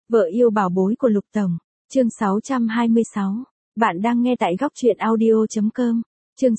Vợ yêu bảo bối của Lục Tổng. Chương 626. Bạn đang nghe tại góc truyện audio.com. Chương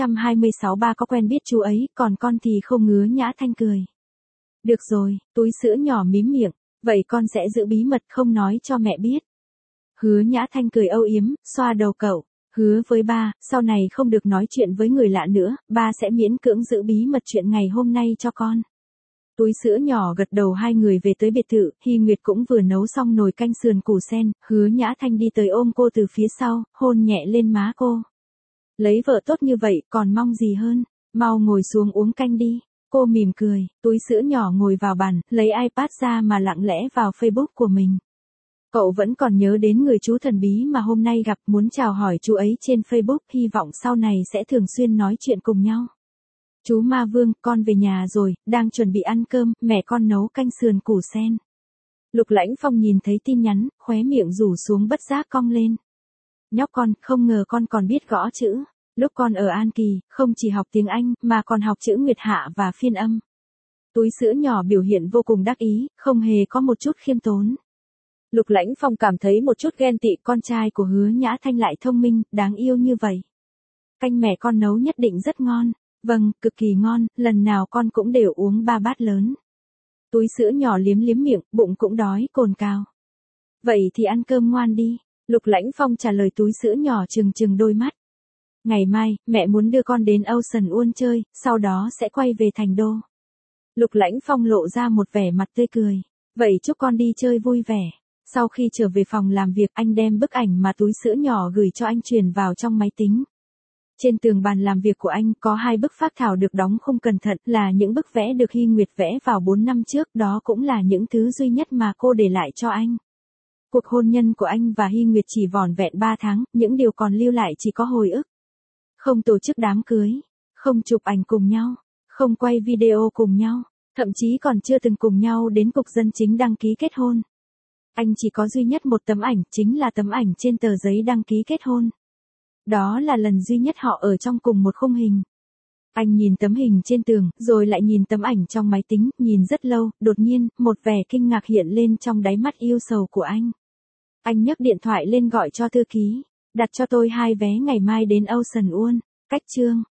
626. Ba có quen biết chú ấy, còn con thì không. Hứa Nhã Thanh cười. Được rồi, túi sữa nhỏ mím miệng. Vậy con sẽ giữ bí mật không nói cho mẹ biết. Hứa Nhã Thanh cười âu yếm, xoa đầu cậu. Hứa với ba, sau này không được nói chuyện với người lạ nữa, ba sẽ miễn cưỡng giữ bí mật chuyện ngày hôm nay cho con. Túi sữa nhỏ gật đầu. Hai người về tới biệt thự, Hy Nguyệt cũng vừa nấu xong nồi canh sườn củ sen, Hứa Nhã Thanh đi tới ôm cô từ phía sau, hôn nhẹ lên má cô. Lấy vợ tốt như vậy, còn mong gì hơn, mau ngồi xuống uống canh đi. Cô mỉm cười, túi sữa nhỏ ngồi vào bàn, lấy iPad ra mà lặng lẽ vào Facebook của mình. Cậu vẫn còn nhớ đến người chú thần bí mà hôm nay gặp, muốn chào hỏi chú ấy trên Facebook, hy vọng sau này sẽ thường xuyên nói chuyện cùng nhau. Chú Ma Vương, con về nhà rồi, đang chuẩn bị ăn cơm, mẹ con nấu canh sườn củ sen. Lục Lãnh Phong nhìn thấy tin nhắn, khóe miệng rủ xuống bất giác cong lên. Nhóc con, không ngờ con còn biết gõ chữ. Lúc con ở An Kỳ, không chỉ học tiếng Anh, mà còn học chữ nguyệt hạ và phiên âm. Túi sữa nhỏ biểu hiện vô cùng đắc ý, không hề có một chút khiêm tốn. Lục Lãnh Phong cảm thấy một chút ghen tị, con trai của Hứa Nhã Thanh lại thông minh, đáng yêu như vậy. Canh mẹ con nấu nhất định rất ngon. Vâng, cực kỳ ngon, lần nào con cũng đều uống 3 bát lớn. Túi sữa nhỏ liếm liếm miệng, bụng cũng đói cồn cào. Vậy thì ăn cơm ngoan đi. Lục Lãnh Phong trả lời túi sữa nhỏ trừng trừng đôi mắt. Ngày mai, mẹ muốn đưa con đến Ocean World chơi, sau đó sẽ quay về Thành Đô. Lục Lãnh Phong lộ ra một vẻ mặt tươi cười. Vậy chúc con đi chơi vui vẻ. Sau khi trở về phòng làm việc, anh đem bức ảnh mà túi sữa nhỏ gửi cho anh truyền vào trong máy tính. Trên tường bàn làm việc của anh có 2 bức phác thảo được đóng khung cẩn thận, là những bức vẽ được Hy Nguyệt vẽ vào 4 năm trước, đó cũng là những thứ duy nhất mà cô để lại cho anh. Cuộc hôn nhân của anh và Hy Nguyệt chỉ vỏn vẹn 3 tháng, những điều còn lưu lại chỉ có hồi ức. Không tổ chức đám cưới, không chụp ảnh cùng nhau, không quay video cùng nhau, thậm chí còn chưa từng cùng nhau đến cục dân chính đăng ký kết hôn. Anh chỉ có duy nhất một tấm ảnh, chính là tấm ảnh trên tờ giấy đăng ký kết hôn. Đó là lần duy nhất họ ở trong cùng một khung hình. Anh nhìn tấm hình trên tường, rồi lại nhìn tấm ảnh trong máy tính, nhìn rất lâu, đột nhiên, một vẻ kinh ngạc hiện lên trong đáy mắt yêu sầu của anh. Anh nhấc điện thoại lên gọi cho thư ký, đặt cho tôi 2 vé ngày mai đến Ocean World, cách chương.